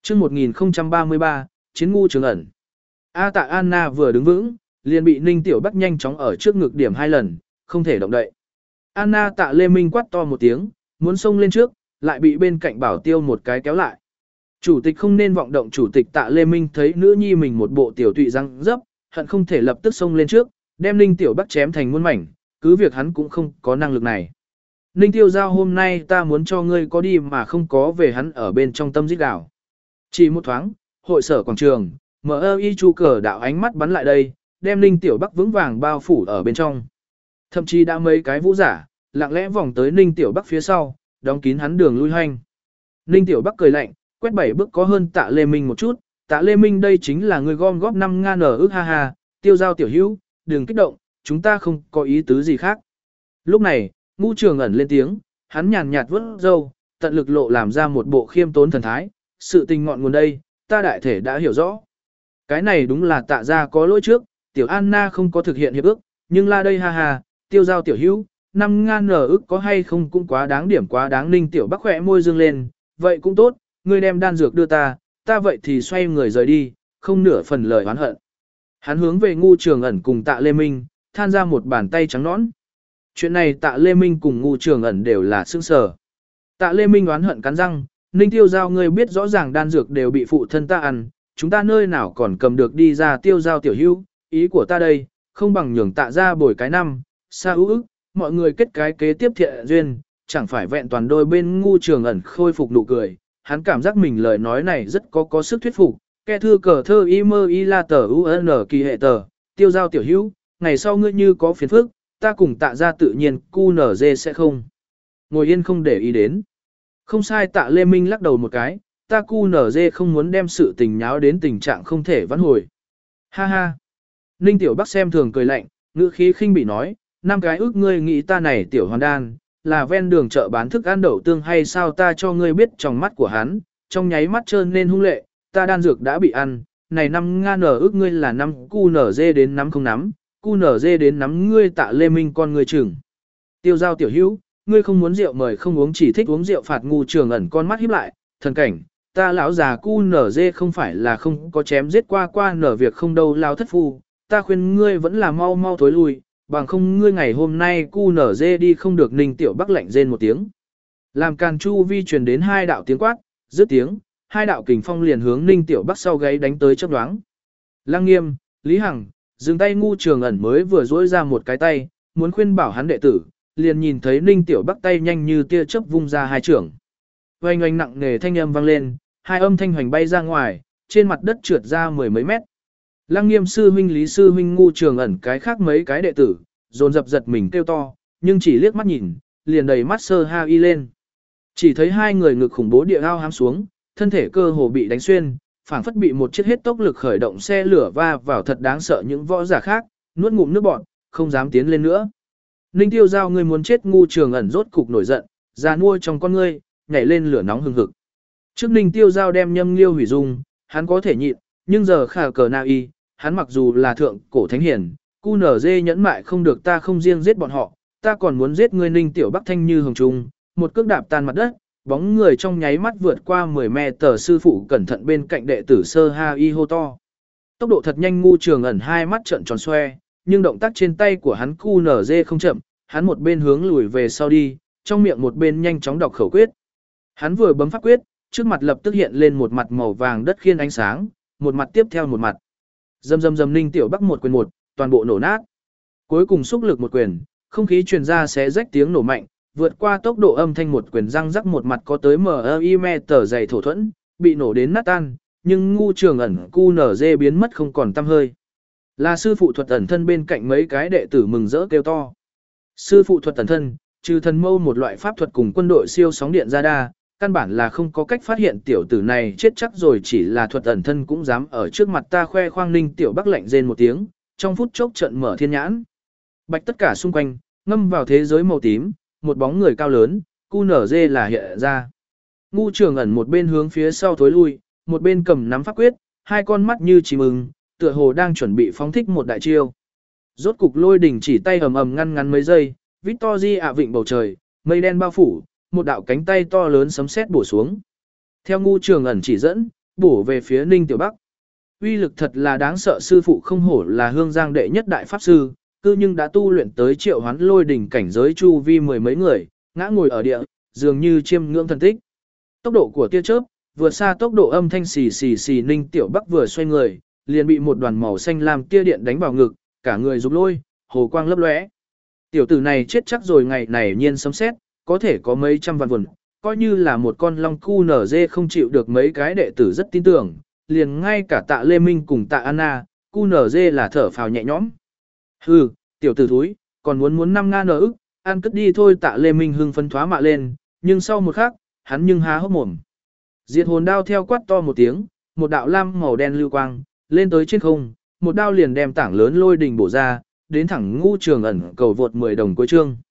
Chương 1033, Chiến ngu trường ẩn. Tạ Anna vừa đứng vững, liền bị Ninh Tiểu Bắc nhanh chóng ở trước ngực điểm 2 lần, không thể động đậy. Anna Tạ Lê Minh quát to một tiếng, muốn xông lên trước, lại bị bên cạnh Bảo Tiêu một cái kéo lại. Chủ tịch không nên vọng động. Chủ tịch Tạ Lê Minh thấy nữ nhi mình một bộ tiểu tụy răng dấp, hận không thể lập tức xông lên trước, đem Ninh Tiểu Bắc chém thành muôn mảnh, cứ việc hắn cũng không có năng lực này. Ninh Tiêu Giao, hôm nay ta muốn cho ngươi có đi mà không có về, hắn ở bên trong tâm rít gào. Chỉ một thoáng, hội sở quảng trường, MI Chu Cờ đạo ánh mắt bắn lại đây, đem Ninh Tiểu Bắc vững vàng bao phủ ở bên trong. Thậm chí đã mấy cái vũ giả, lặng lẽ vòng tới Ninh Tiểu Bắc phía sau, đóng kín hắn đường lui hoành. Ninh Tiểu Bắc cười lạnh, quét 7 bước có hơn Tạ Lê Minh một chút, Tạ Lê Minh đây chính là người gom góp 5 ngàn ở ước, ha ha, Tiêu Giao tiểu hữu, đừng kích động, chúng ta không có ý tứ gì khác. Lúc này, Ngu Trường ẩn lên tiếng, hắn nhàn nhạt vuốt râu, tận lực lộ làm ra một bộ khiêm tốn thần thái, sự tình ngọn nguồn đây, ta đại thể đã hiểu rõ. Cái này đúng là Tạ gia có lỗi trước, tiểu Anna không có thực hiện hiệp ước, nhưng la đây ha ha, Tiêu Giao tiểu hữu, 5 ngàn ở ước có hay không cũng quá đáng điểm quá đáng. Ninh Tiểu Bắc khỏe môi dương lên, vậy cũng tốt, ngươi đem đan dược đưa ta vậy thì xoay người rời đi, không nửa phần lời oán hận. Hắn hướng về Ngu Trường ẩn cùng Tạ Lê Minh, than ra một bàn tay trắng nõn. Chuyện này Tạ Lê Minh cùng Ngu Trường ẩn đều là sững sờ. Tạ Lê Minh oán hận cắn răng, Ninh Tiêu Giao, ngươi biết rõ ràng đan dược đều bị phụ thân ta ăn, chúng ta nơi nào còn cầm được đi ra. Tiêu Giao tiểu hữu, ý của ta đây, không bằng nhường Tạ ra bồi cái năm, xa ước, mọi người kết cái kế tiếp thiện duyên, chẳng phải vẹn toàn đôi bên. Ngu Trường ẩn khôi phục nụ cười, hắn cảm giác mình lời nói này rất có sức thuyết phục. Ke thư cờ thơ y mơ y la tờ un kỳ hệ tờ, Tiêu Giao tiểu hữu, ngày sau ngươi như có phiền phức, ta cùng Tạ ra tự nhiên QNZ sẽ không ngồi yên không để ý đến. Không sai. Tạ Lê Minh lắc đầu một cái, ta QNZ không muốn đem sự tình nháo đến tình trạng không thể vãn hồi. Ha ha. Ninh Tiểu Bắc xem thường cười lạnh, ngữ khí khinh bị nói, 5 cái ước ngươi nghĩ ta này tiểu hoàn đan, là ven đường chợ bán thức ăn đậu tương hay sao? Ta cho ngươi biết trong mắt của hắn, trong nháy mắt trơn nên hung lệ, ta đan dược đã bị ăn, này 5 ngàn ở ước ngươi là 5 QNZ đến nắm không nắm, QNZ đến nắm ngươi. Tạ Lê Minh con ngươi chừng. Tiêu Giao tiểu hữu, ngươi không muốn rượu mời không uống, chỉ thích uống rượu phạt. Ngu Trường ẩn con mắt híp lại, thần cảnh, ta lão già QNZ không phải là không có chém giết qua nở việc không đâu. Lao thất phu, ta khuyên ngươi vẫn là mau thối lui, bằng không ngươi ngày hôm nay QNZ đi không được. Ninh Tiểu Bắc lạnh rên một tiếng, làm càn chu vi truyền đến 2 đạo tiếng quát, dứt tiếng, 2 đạo kình phong liền hướng Ninh Tiểu Bắc sau gáy đánh tới chớp nhoáng. Lăng Nghiêm, Lý Hằng, dừng tay. Ngu Trường ẩn mới vừa duỗi ra một cái tay, muốn khuyên bảo hắn đệ tử, liền nhìn thấy Ninh Tiểu Bắc tay nhanh như tia chớp vung ra 2 chưởng. Oanh oanh nặng nề thanh âm vang lên, 2 âm thanh hoành bay ra ngoài, trên mặt đất trượt ra 10 mấy mét. Lăng Nghiêm sư huynh, Lý sư huynh, Ngu Trường ẩn cái khác mấy cái đệ tử, dồn dập giật mình kêu to, nhưng chỉ liếc mắt nhìn, liền đầy mắt sơ ha y lên. Chỉ thấy 2 người ngực khủng bố địa ao hám xuống, thân thể cơ hồ bị đánh xuyên, phảng phất bị một chiếc hết tốc lực khởi động xe lửa va vào, thật đáng sợ. Những võ giả khác nuốt ngụm nước bọt, không dám tiến lên nữa. Ninh Tiêu Giao, ngươi muốn chết. Ngu Trường ẩn rốt cục nổi giận, già nuôi trong con ngươi nhảy lên lửa nóng hừng hực. Trước Ninh Tiêu Giao đem Nhâm Liêu hủy dung, hắn có thể nhịn, nhưng giờ khả cờ na y, hắn mặc dù là thượng cổ thánh hiển, QNZ nhẫn mại không được. Ta không riêng giết bọn họ, ta còn muốn giết ngươi. Ninh Tiểu Bắc thanh như hồng trung, một cước đạp tan mặt đất, bóng người trong nháy mắt vượt qua 10 mét. Sư phụ cẩn thận bên cạnh đệ tử sơ ha y hô to. Tốc độ thật nhanh. Ngu Trường ẩn 2 mắt trợn tròn xoe, nhưng động tác trên tay của hắn QNZ không chậm, hắn một bên hướng lùi về sau đi, trong miệng một bên nhanh chóng đọc khẩu quyết. Hắn vừa bấm pháp quyết, trước mặt lập tức hiện lên một mặt màu vàng đất khiên ánh sáng, một mặt tiếp theo một mặt. Dầm dầm dầm. Ninh Tiểu Bắc một quyền một, toàn bộ nổ nát. Cuối cùng xúc lực một quyền, không khí truyền ra xé rách tiếng nổ mạnh, vượt qua tốc độ âm thanh một quyền răng rắc, một mặt có tới tờ dày thổ thuẫn, bị nổ đến nát tan, nhưng Ngu Trường ẩn QNZ biến mất không còn tăm hơi. Là sư phụ thuật ẩn thân, bên cạnh mấy cái đệ tử mừng rỡ kêu to. Sư phụ thuật ẩn thân, trừ thần mâu một loại pháp thuật cùng quân đội siêu sóng điện radar, căn bản là không có cách phát hiện tiểu tử này chết chắc rồi. Chỉ là thuật ẩn thân cũng dám ở trước mặt ta khoe khoang. Ninh Tiểu Bắc lạnh rên một tiếng, trong phút chốc trận mở thiên nhãn. Bạch tất cả xung quanh, ngâm vào thế giới màu tím, một bóng người cao lớn, QNZ là hiện ra. Ngu Trường ẩn một bên hướng phía sau thối lui, một bên cầm nắm pháp quyết, 2 con mắt như chim ưng, tựa hồ đang chuẩn bị phóng thích một đại chiêu. Rốt cục lôi đỉnh chỉ tay ầm ầm ngăn mấy giây, Victory ạ vịnh bầu trời, mây đen bao phủ, một đạo cánh tay to lớn sấm sét bổ xuống. Theo Ngu Trường ẩn chỉ dẫn, bổ về phía Ninh Tiểu Bắc. Uy lực thật là đáng sợ, sư phụ không hổ là Hương Giang đệ nhất đại pháp sư, cư nhưng đã tu luyện tới triệu hoán lôi đỉnh cảnh giới chu vi mười mấy người, ngã ngồi ở địa, dường như chiêm ngưỡng thần tích. Tốc độ của tia chớp vượt xa tốc độ âm thanh xì xì xì, Ninh Tiểu Bắc vừa xoay người, liền bị một đoàn màu xanh lam tia điện đánh vào ngực, cả người rục lôi, hồ quang lấp lóe. Tiểu tử này chết chắc rồi, ngày này nhiên sấm sét, có thể có mấy trăm vạn vườn, coi như là một con long cu nở dê không chịu được, mấy cái đệ tử rất tin tưởng, liền ngay cả Tạ Lê Minh cùng Tạ Anna, cu nở dê là thở phào nhẹ nhõm. Hừ, tiểu tử thúi, còn muốn 5 ngàn ức, ăn cất đi thôi. Tạ Lê Minh hưng phấn thoá mạ lên, nhưng sau một khắc, hắn nhưng há hốc mồm. Diệt hồn đao theo quát to một tiếng, một đạo lam màu đen lưu quang, lên tới trên không, một đao liền đem tảng lớn lôi đình bổ ra, đến thẳng Ngũ Trường Ẩn cầu vượt 10 đồng cuối chương.